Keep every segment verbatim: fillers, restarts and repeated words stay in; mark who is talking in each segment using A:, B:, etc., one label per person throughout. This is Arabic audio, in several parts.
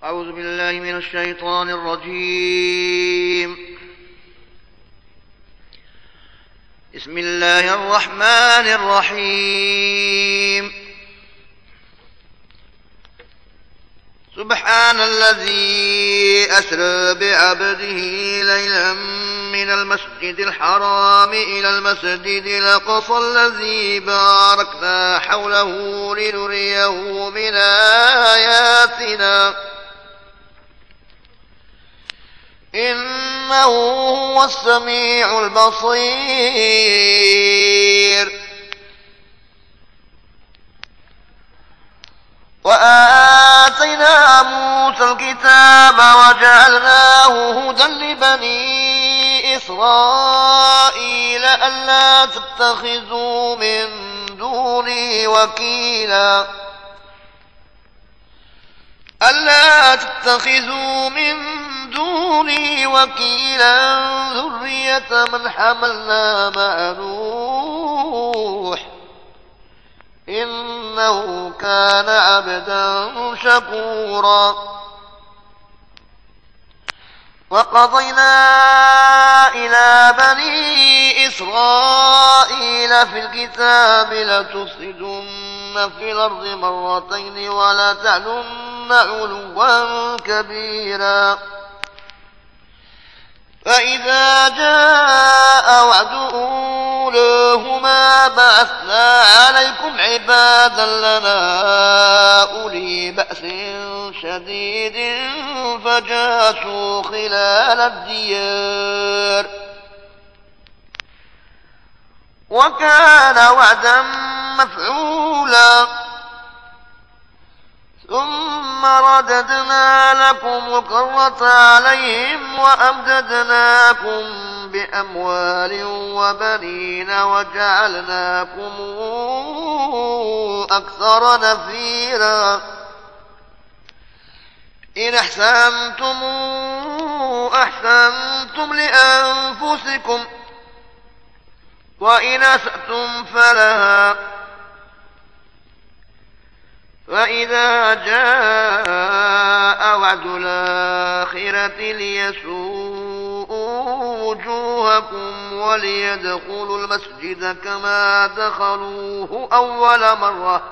A: أعوذ بالله من الشيطان الرجيم. بسم الله الرحمن الرحيم. سبحان الذي أسرى بعبده ليلا من المسجد الحرام إلى المسجد الأقصى الذي باركنا حوله لنريه من آياتنا إنه هو السميع البصير. وآتينا موسى الكتاب وجعلناه هدى لبني إسرائيل ألا تتخذوا من دوني وكيلا ألا تتخذوا من دوني وكيلا ذرية من حملنا مع نوح إنه كان عبدا شكورا. وقضينا إلى بني إسرائيل في الكتاب لتفسدن في الأرض مرتين ولا تعلن علوا كبيرا. فإذا جاء وعد أولاهما بعثنا عليكم عبادا لنا أولي بأس شديد فجاسوا خلال الديار وكان وعدا مفعولا. ثم رددنا لكم الكرة عليهم وأمددناكم بأموال وبنين وجعلناكم أكثر نفيرا. إن أحسنتم أحسنتم لأنفسكم وإن أسأتم فلها. فإذا جاء وعد الآخرة ليسوءوا وجوهكم وليدخلوا المسجد كما دخلوه أول مرة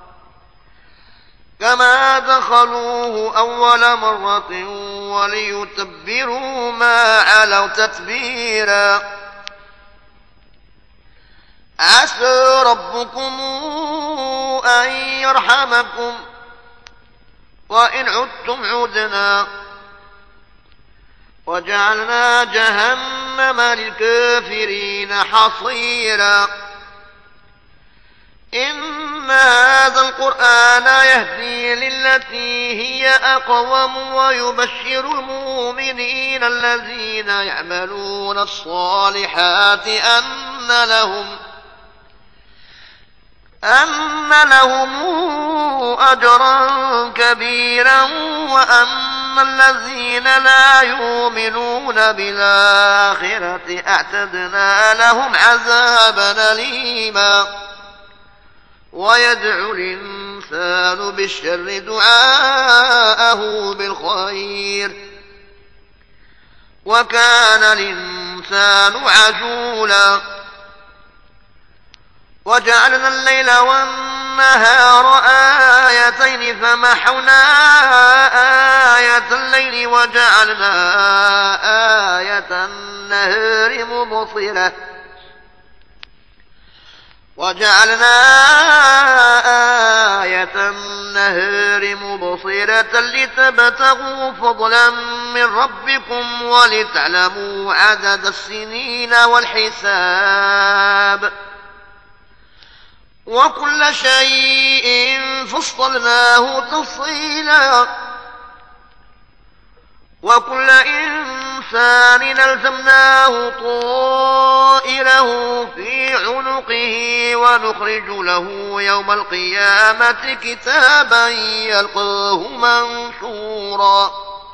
A: كما دخلوه أول مرة وليتبروا ما علوا تتبيرا. عسى ربكم أن يرحمكم وإن عدتم عدنا وجعلنا جهنم للكافرين حصيرا. إن هذا القرآن يهدي للتي هي أقوم ويبشر المؤمنين الذين يعملون الصالحات أن لهم أن لهم أجرا كبيرا وأن الذين لا يؤمنون بالآخرة أعتدنا لهم عذابا أليما. ويدعو الإنسان بالشر دعاءه بالخير وكان الإنسان عجولا. وجعلنا الليل والنهار آيتين فمحونا آية الليل وجعلنا آية النهار مبصرة وجعلنا آية النهار مبصرة لتبتغوا فضلا من ربكم ولتعلموا عدد السنين والحساب وكل شيء فصلناه تفصيلا. وكل إنسان ألزمناه طائره في عنقه ونخرج له يوم القيامة كتابا يلقاه منشورا.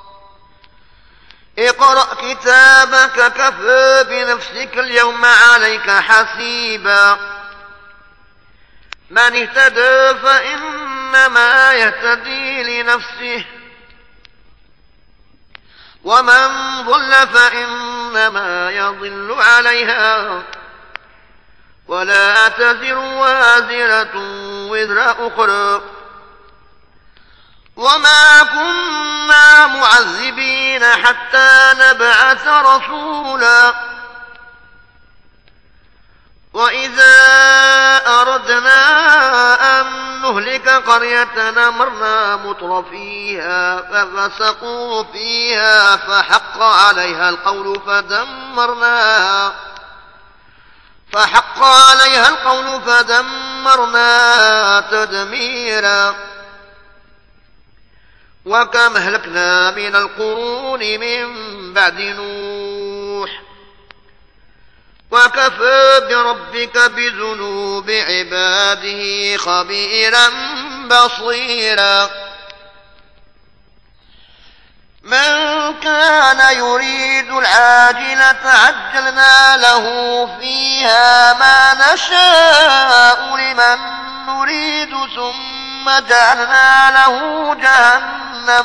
A: اقرأ كتابك كفى بنفسك اليوم عليك حسيبا. من اهتدى فإنما يهتدي لنفسه ومن ضل فإنما يضل عليها ولا تزر وازرة وزر أخرى وما كنا معذبين حتى نبعث رسولا وإذا أردنا أن نهلك قرية أمرنا مترفيها ففسقوا فيها فحق عليها القول فدمرناها فحق عليها القول فدمرناها تدميرا وكم أهلكنا من القرون من بعد نوح وكفى بربك بذنوب عباده خبيرا بصيرا من كان يريد العاجلة عجلنا له فيها ما نشاء لمن نريد ثم جعلنا له جهنم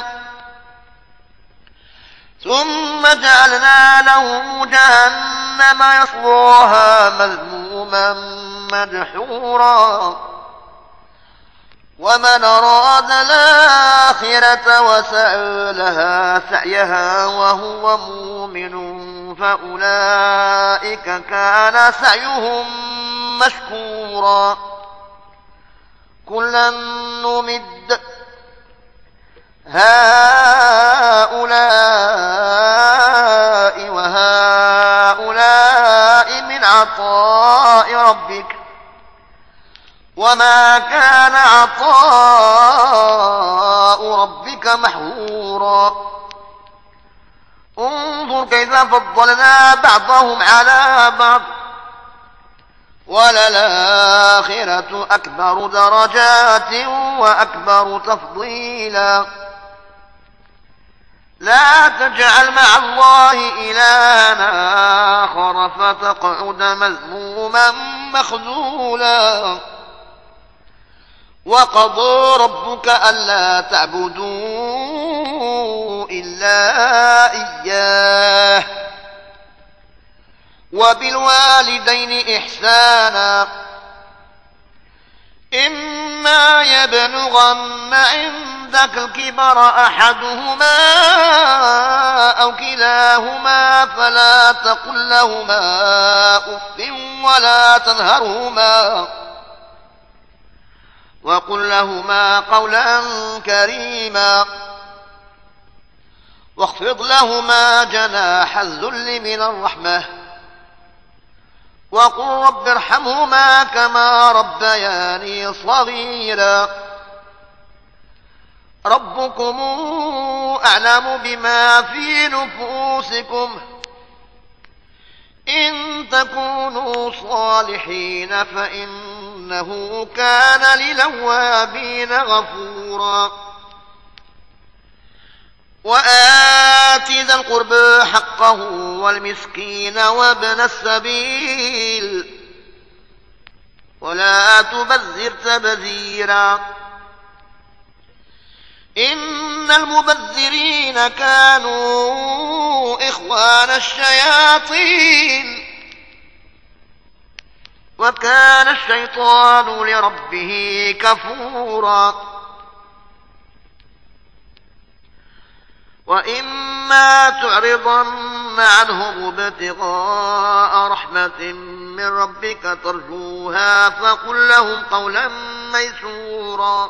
A: ثم جعلنا له جهنم يصلاها مذموما مدحورا ومن أراد الآخرة وسعى لها سعيها وهو مؤمن فأولئك كان سعيهم مشكورا كلا نمد هؤلاء وهؤلاء من عطاء ربك وما كان عطاء ربك محظورا انظر كيف فضلنا بعضهم على بعض وللآخرة أكبر درجات وأكبر تفضيلا لا تجعل مع الله إلها آخر فتقعد مذموما مخذولا وقضى ربك ألا تعبدوا إلا إياه وبالوالدين إحسانا إما يبلغن عندك الكبر أحدهما أو كلاهما فلا تقل لهما أف ولا تنهرهما وقل لهما قولا كريما واخفض لهما جناح الذل من الرحمة وقل رب ارحمهما كما ربياني صغيرا ربكم أعلم بما في نفوسكم إن تكونوا صالحين فإنه كان للأوابين غفورا وآت ذا القربى حقه والمسكين وابن السبيل ولا تبذر تبذيرا إن المبذرين كانوا إخوان الشياطين وكان الشيطان لربه كفورا وإما تعرضن عنهم ابتغاء رحمة من ربك ترجوها فقل لهم قولا ميسورا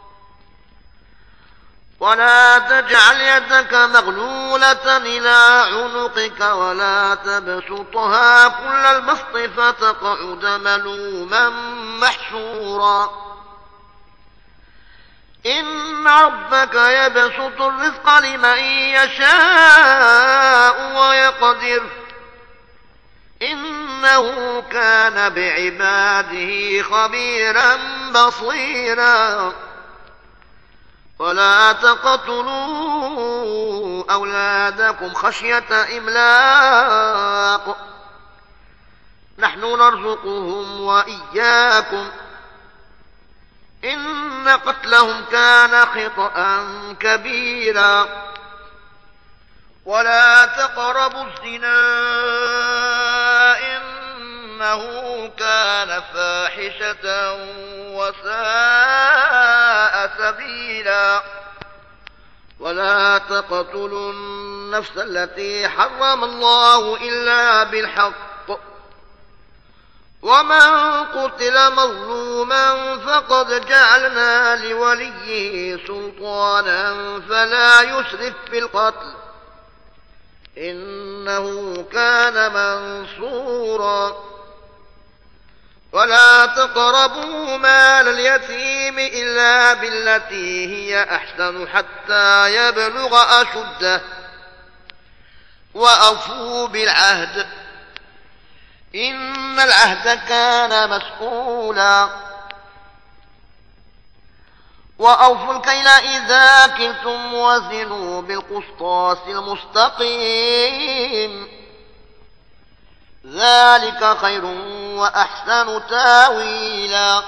A: ولا تجعل يدك مغلولة إلى عنقك ولا تبسطها كل البسط فتقعد ملوما محشورا إن ربك يبسط الرزق لمن يشاء ويقدر إنه كان بعباده خبيرا بصيرا ولا تقتلوا أولادكم خشية إملاق نحن نرزقهم وإياكم إن قتلهم كان خطأ كبيرا ولا تقربوا الزنا إنه كان فاحشة وساء سبيلا ولا تقتلوا النفس التي حرم الله إلا بالحق ومن قتل مظلوما فقد جعلنا لوليه سلطانا فلا يسرف في القتل إنه كان منصورا ولا تقربوا مال اليتيم إلا بالتي هي أحسن حتى يبلغ أشده وأوفوا بالعهد إن العهد كان مسؤولا وأوفوا الكيل إذا كلتم وزنوا بالقسطاس المستقيم ذلك خير وأحسن تاويلا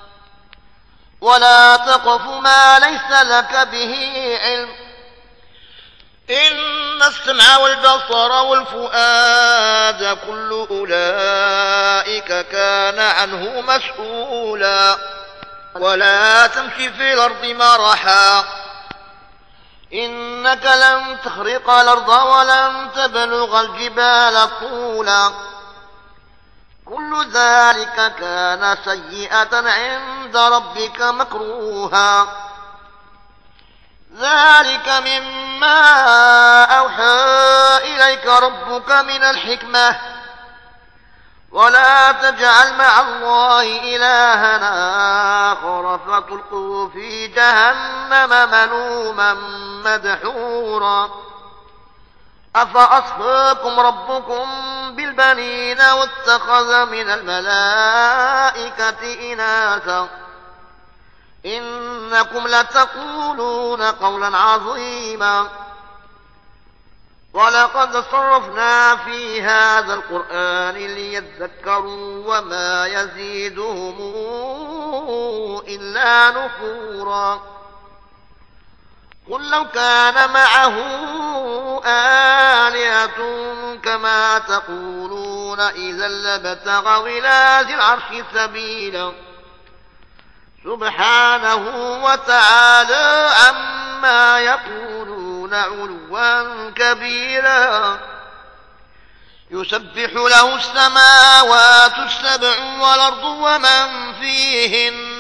A: ولا تقف ما ليس لك به علم إن السمع والبصر والفؤاد كل أولئك كان عنه مسؤولا ولا تمشي في الأرض مرحا إنك لن تخرق الأرض ولن تبلغ الجبال طولا كل ذلك كان سيئة عند ربك مكروها ذلك مما أوحى إليك ربك من الحكمة ولا تجعل مع الله إلها آخر فتلقوا في جهنم ملوما مدحورا أفأصفاكم ربكم بالبنين واتخذ من الملائكة إناثا إنكم لتقولون قولا عظيما ولقد صرفنا في هذا القرآن ليذكروا وما يزيدهم إلا نفورا قل لو كان معه آلهة كما تقولون إذا لابتغوا إلى ذي العرش سبيلا سبحانه وتعالى عما يقولون علوا كبيرا يسبح له السماوات السبع والأرض ومن فيهن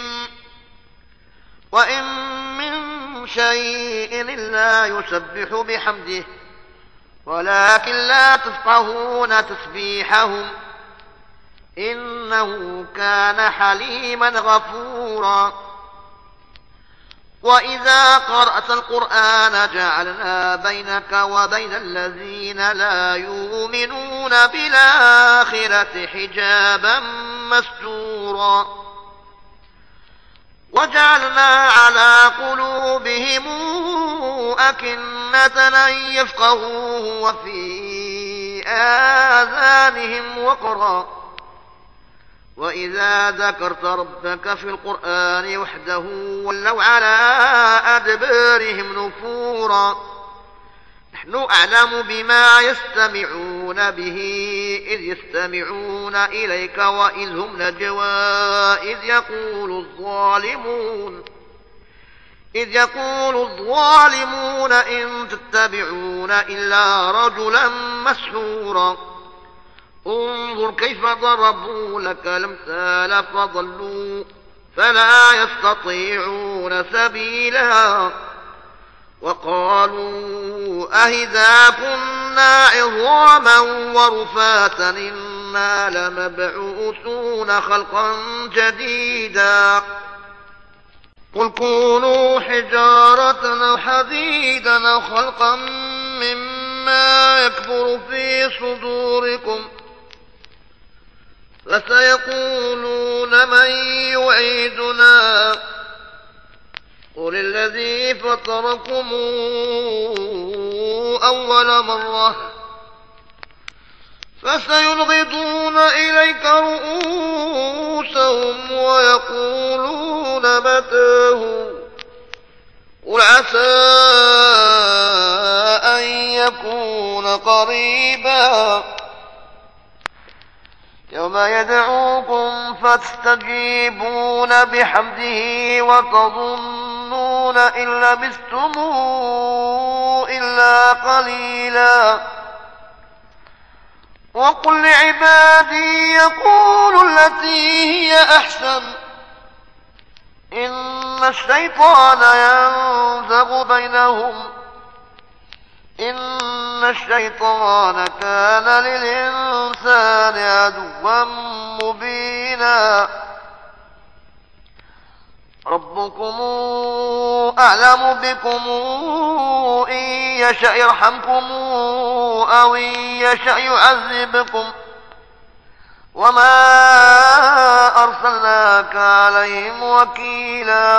A: وإن من شيء إلا يسبح بحمده ولكن لا تفقهون تسبيحهم إنه كان حليما غفورا وإذا قرأت القرآن جعلنا بينك وبين الذين لا يؤمنون بالآخرة حجابا مستورا وجعلنا على قلوبهم أكنة أن يفقهوه وفي آذانهم وقرا وإذا ذكرت ربك في القرآن وحده ولوا على أدبارهم نفورا نحن أعلم بما يستمعون به إذ يستمعون إليك وإذ هم نجوى إذ يقول الظالمون إذ يقول الظالمون إن تتبعون إلا رجلا مسحورا انظر كيف ضربوا لك الأمثال فضلوا فلا يستطيعون سبيلا وقالوا أهذا كنا عظاما ورفاتا إنا لمبعوثون خلقا جديدا قل كونوا حجارة أو حديدا أو خلقا مما يكبر في صدوركم فسيقولون من يعيدنا قل الذي فطركم أول مرة فسينغضون إليك رؤوسهم ويقولون متاه قل عسى أن يكون قريبا يوم يدعوكم فتستجيبون بحمده وتظنون إن لبثتم إلا قليلا وقل لعبادي يقولوا التي هي أحسن إن الشيطان ينزغ بينهم إن الشيطان كان للإنسان عدوا مبينا ربكم أعلم بكم إن يشأ يرحمكم أو إن يشأ يعذبكم وما أرسلناك عليهم وكيلا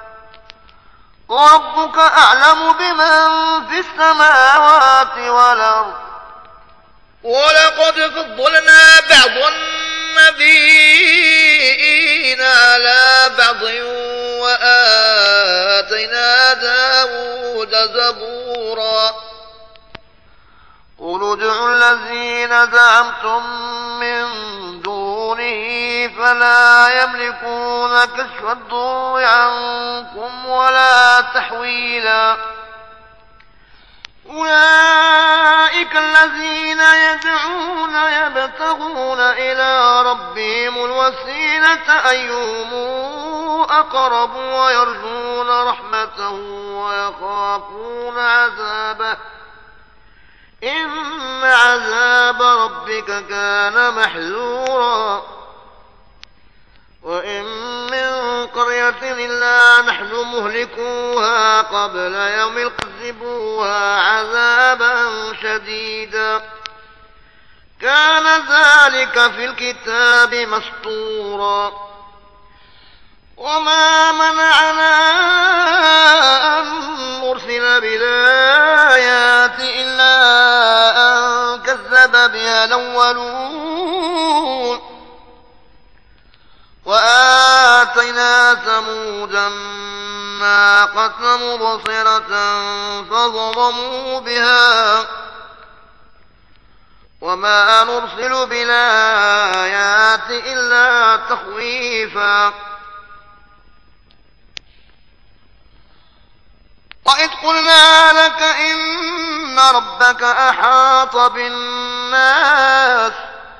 A: وربك أعلم بمن في السماوات والأرض
B: ولقد فضلنا بعض النبيين على بعض وآتينا داود زبورا
A: قل ادعوا الذين زعمتم من دونه فلا يملكون كشف الضر عنكم ولا تحويلا أولئك الذين يدعون يبتغون إلى ربهم الوسيلة أيهم أقرب ويرجون رحمته ويخافون عذابه إن عذاب ربك كان محذورا وإن من قرية إلا نحن مهلكوها قبل يوم يعذبوها عذابا شديدا كان ذلك في الكتاب مسطورا وما منعنا أن نرسل بالآيات إلا أن كذب بها الأولون وآتينا ثمود الناقة مبصرة فظلموا بها وما نرسل بالآيات إلا تخويفا وإذ قلنا لك إن ربك أحاط بالناس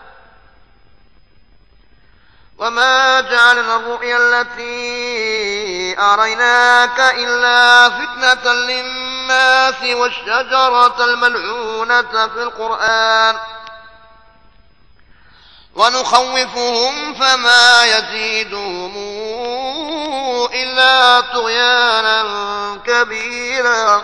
A: وما جعلنا الرؤيا التي أريناك إلا فتنة للناس والشجرة الملعونة في القرآن ونخوفهم فما يزيدهم إلا طغيانا كبيرا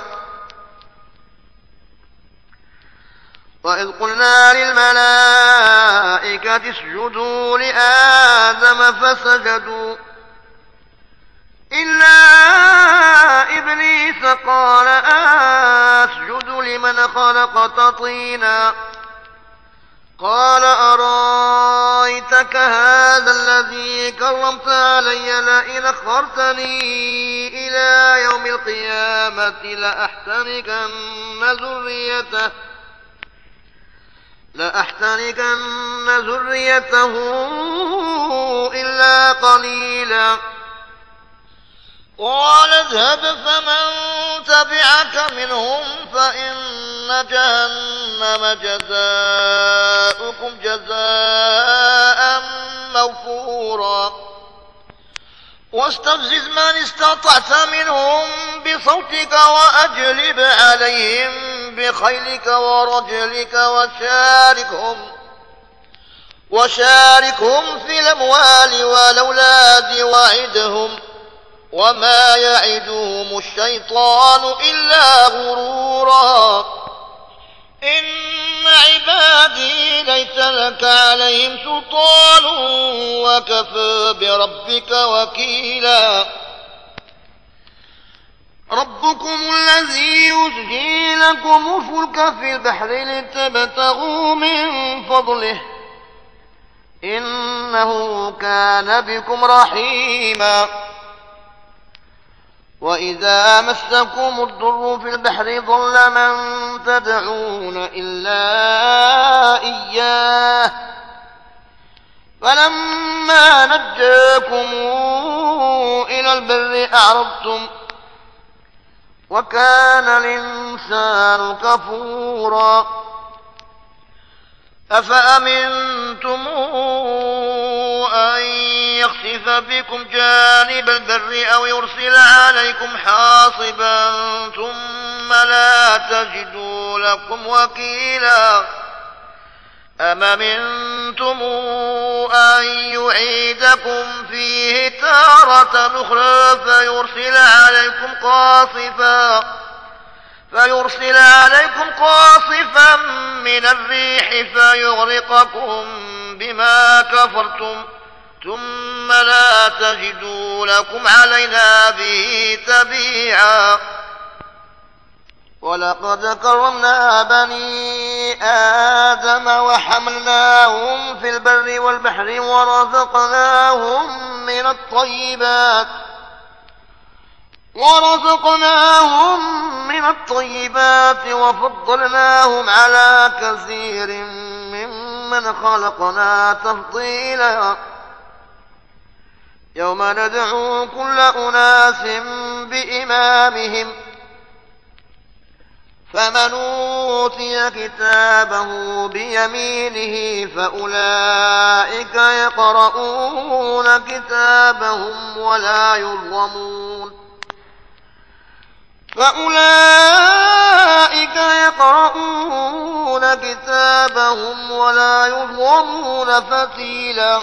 A: وإذ قلنا للملائكة اسجدوا لآدم فسجدوا إلا إبليس قال أسجد لمن خلقت طينا قال أرأيتك هذا الذي كرمت علي لئن أخرتني إلى يوم القيامة لأحترقن ذريته لأحترقن ذريته إلا قليلا قال اذهب فمن تبعك منهم فإن جهنم جزاؤكم جزاء موفورا واستفزز من استطعت منهم بصوتك وأجلب عليهم بخيلك ورجلك وشاركهم وشاركهم في الأموال والأولاد وعدهم وما يعدهم الشيطان إلا غرورا إن عبادي ليس لك عليهم سلطان وكفى بربك وكيلا ربكم الذي يزجي لكم الفلك في البحر لتبتغوا من فضله إنه كان بكم رحيما وإذا مسكم الضر في البحر ضل من تدعون إلا إياه فلما نجاكم إلى البر أعرضتم وكان الإنسان كفورا أفأمنتم أن يخسف بكم جانب البر أو يرسل عليكم حاصبا ثم لا تجدوا لكم وكيلا أم أمنتم أن يعيدكم فيه تارة أخرى فيرسل عليكم قاصفا فيرسل عليكم قاصفا من الريح فيغرقكم بما كفرتم ثم لا تجدوا لكم علينا به تبيعا ولقد كرمنا بني آدم وحملناهم في البر والبحر ورزقناهم من الطيبات ورزقناهم من الطيبات وفضلناهم على كثير ممن خلقنا تفضيلا يوم ندعو كل أناس بإمامهم فمن أوتي كتابه بيمينه فأولئك يقرؤون كتابهم ولا يظلمون فأولئك يقرؤون كتابهم ولا يظلمون فتيلا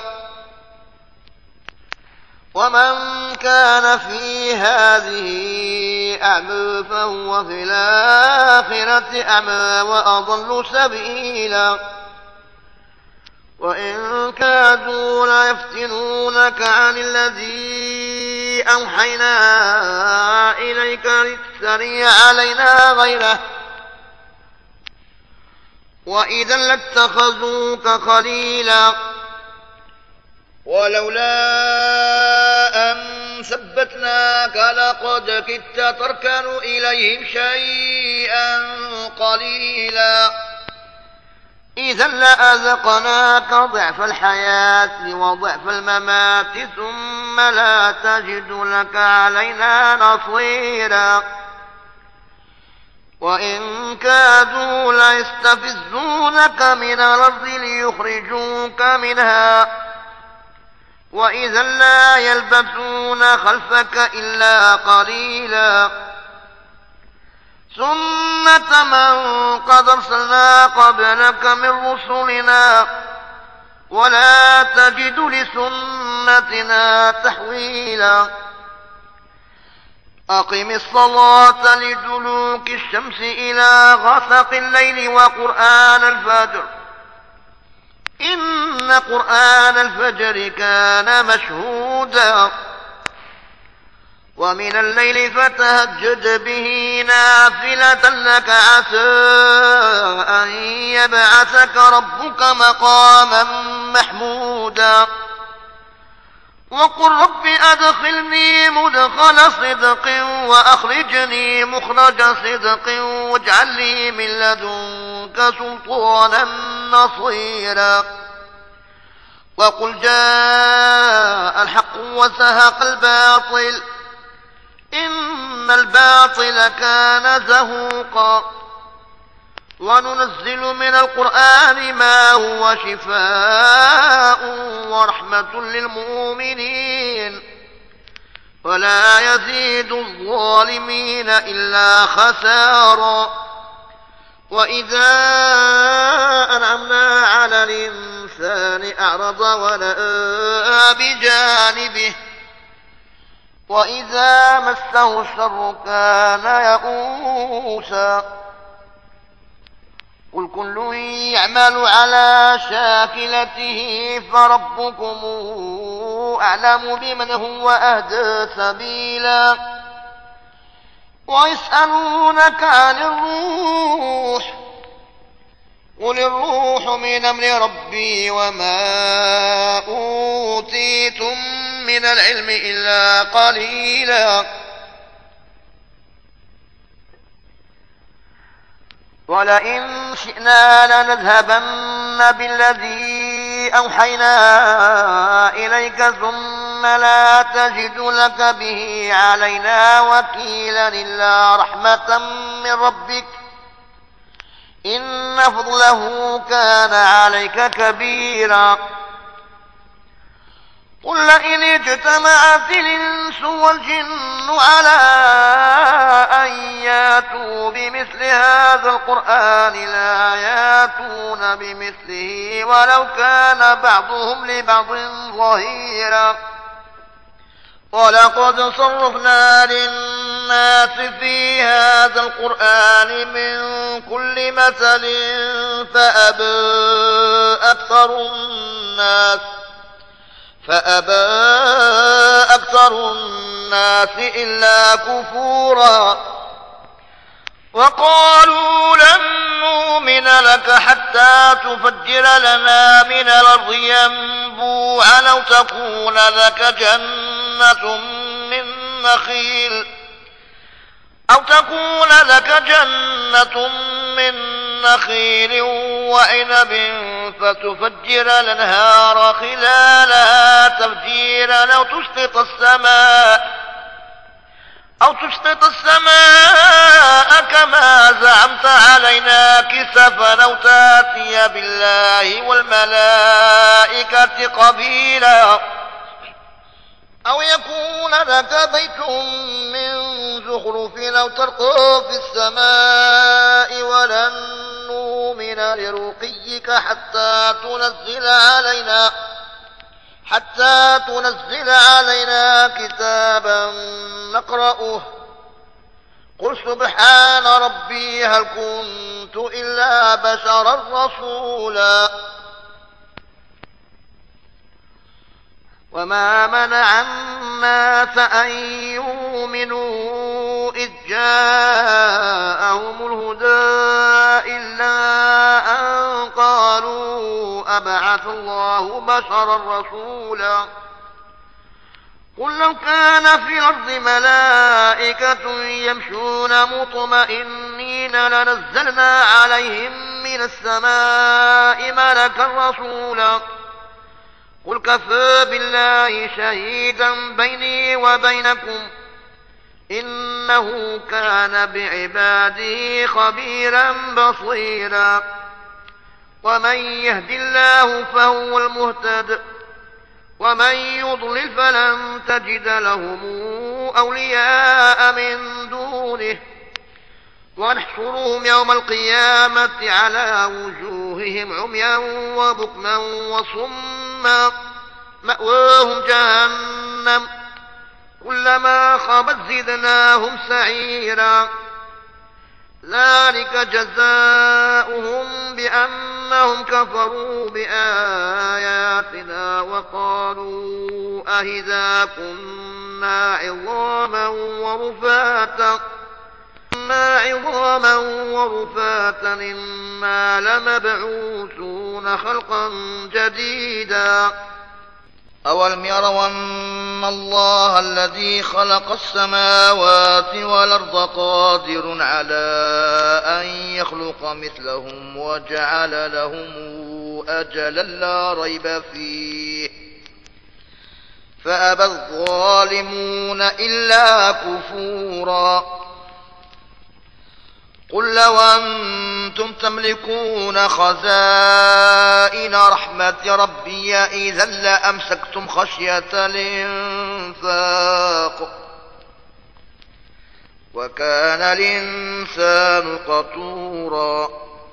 A: ومن كان في هذه أعمى فهو في الآخرة أعمى وأضل سبيلا وإن كادوا ليفتنونك عن الذي أوحينا إليك لتفتري علينا غيره وإذا لاتخذوك خليلا
B: ولولا أن ثبتناك لقد كدت تركن إليهم شيئا قليلا
A: إذا لأذقناك ضعف الحياة وضعف الممات ثم لا تجد لك علينا نصيرا وإن كادوا ليستفزونك من الأرض ليخرجوك منها وإذا لا يلبثون خلفك إلا قليلا سنة من قد أرسلنا قبلك من رسلنا ولا تجد لسنتنا تحويلا أقم الصلاة لدلوك الشمس إلى غسق الليل وقرآن الفجر إن قرآن الفجر كان مشهودا ومن الليل فتهجد به نافلة لك عسى أن يبعثك ربك مقاما محمودا وقل رب أدخلني مدخل صدق وأخرجني مخرج صدق واجعل لي من لدنك سلطانا نصيرا وقل جاء الحق وزهق الباطل إن الباطل كان زهوقا وننزل من القرآن ما هو شفاء ورحمة للمؤمنين ولا يزيد الظالمين إلا خسارا وإذا أنعمنا على الإنسان أعرض ونأى بجانبه وإذا مسه الشر كان يئوسا قل كل يعمل على شاكلته فربكم أعلم بمن هو أهدى سبيلا ويسألونك عن الروح قل الروح من أمر ربي وما أوتيتم من العلم إلا قليلا ولئن شئنا لنذهبن بالذي أوحينا إليك ثم لا تجد لك به علينا وكيلا إلا رحمة من ربك إن فضله كان عليك كبيرا. قل لئن اجتمعت الإنس والجن على أن ياتوا بمثل هذا القرآن لا ياتون بمثله ولو كان بعضهم لبعض ظهيرا. ولقد صرفنا للناس في هذا القرآن من كل مثل فأبى أكثر الناس فأبى أكثر الناس إلا كفورا. وقالوا لن نؤمن لك حتى تفجر لنا من الأرض ينبوعا أو تكون لك جنة من نخيل أو تكون لك جنة من نخيل وعنب فتفجر الأنهار خلالها تفجيرا أو تسقط السماء أو تسقط السماء كما زعمت علينا كسفا أو تأتي بالله والملائكة قبيلا أو يكون لك بيت من زخرف أو ترقى في السماء ولن نؤمن لرقيك حتى تنزل علينا حتى تنزل علينا كتابا نقرأه. قل سبحان ربي هل كنت إلا بشرا رسولا. وما منع الناس أن يؤمنوا إذ جاءهم الهدى إلا أن قالوا أبعث الله بشرا رسولا. قل لو كان في الأرض ملائكة يمشون مطمئنين لنزلنا عليهم من السماء ملكا رسولا. قل كفى بالله شهيدا بيني وبينكم إنه كان بعباده خبيرا بصيرا. ومن يهد الله فهو المهتد ومن يضلل فلن تجد لهم أولياء من دونه ونحشرهم يوم القيامة على وجوههم عميا وبكما وصما مأواهم جهنم كلما خبت زدناهم سعيرا. ذلك جزاؤهم بأنهم كفروا بآياتنا وقالوا أإذا كنا عظاما ورفاتا إنا عظاما ورفاتا إنا لمبعوثون خلقا جديدا. أولم يروا أن الله الذي خلق السماوات والأرض قادر على أن يخلق مثلهم وجعل لهم أجلا لا ريب فيه فأبى الظالمون إلا كفورا. قل لو أنتم تملكون خزائن رحمة ربي إذا لأمسكتم خشية الإنفاق وكان الإنسان قتورا.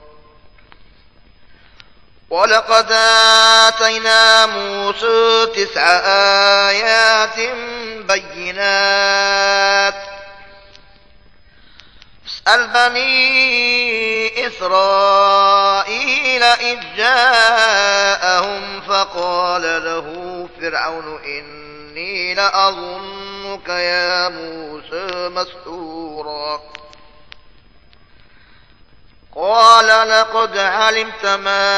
A: ولقد آتينا موسى تسع آيات بينات اسأل بني إسرائيل إذ جاءهم فقال له فرعون إني لأظنك يا موسى مسحورا. قال لقد علمت ما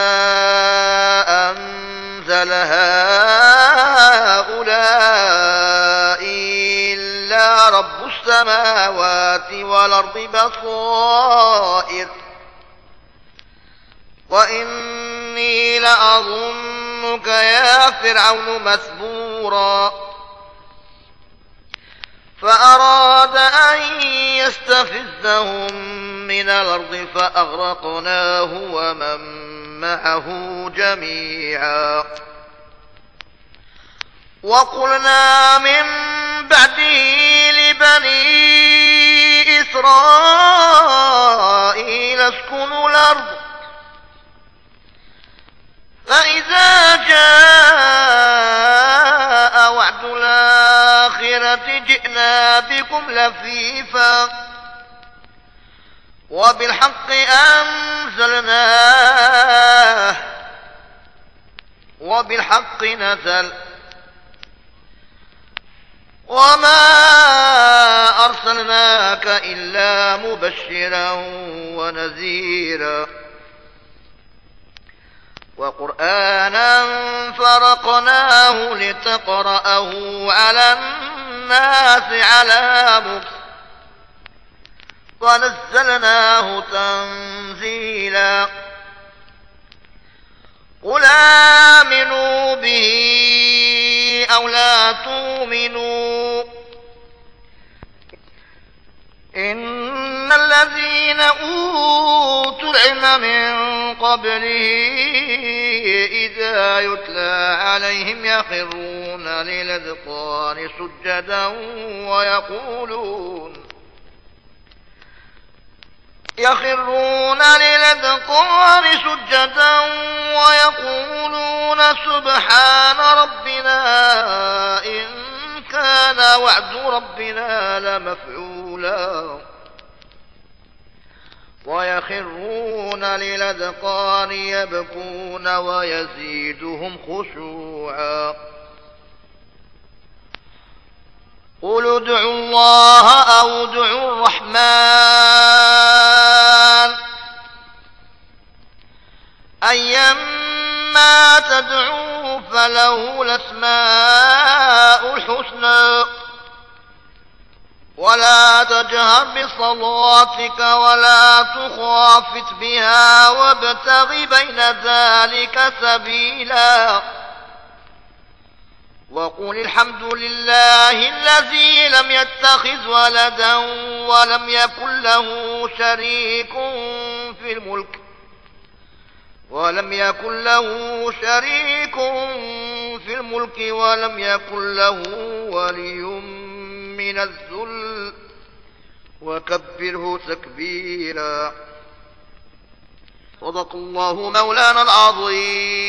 A: أنزل هؤلاء إلا رب السماوات والأرض بصائر وإني لأظنك يا فرعون مثبورا فأراد أن يستفزهم من الأرض فأغرقناه ومن معه جميعا وقلنا من بعده لبني إسرائيل اسكنوا الأرض فإذا جاء وعد الآخرة جئنا بكم لفيفا وبالحق أنزلناه وبالحق نزل وما أرسلناك إلا مبشرا ونذيرا وقرآنا فرقناه لتقرأه على الناس على مكث ونزلناه تنزيلا قل آمنوا به أو لا تؤمنوا إن الذين أوتوا العلم من قبله إذا يتلى عليهم يخرون للأذقان سجدا ويقولون يخرون للأذقان سجدا ويقولون سبحان ربنا إن كان وعد ربنا لمفعولا ويخرون للأذقان يبكون ويزيدهم خشوعا قل ادعوا الله أو ادعوا الرحمن أيما تدعوا فله الأسماء الحسنى ولا تجهر بصلاتك ولا تخافت بها وابتغ بين ذلك سبيلا وقل الحمد لله الذي لم يتخذ ولدا ولم يكن له شريك في الملك ولم يكن له شريك في الملك ولم يكن له ولي من الذل وكبره تكبيرا صدق الله مولانا العظيم.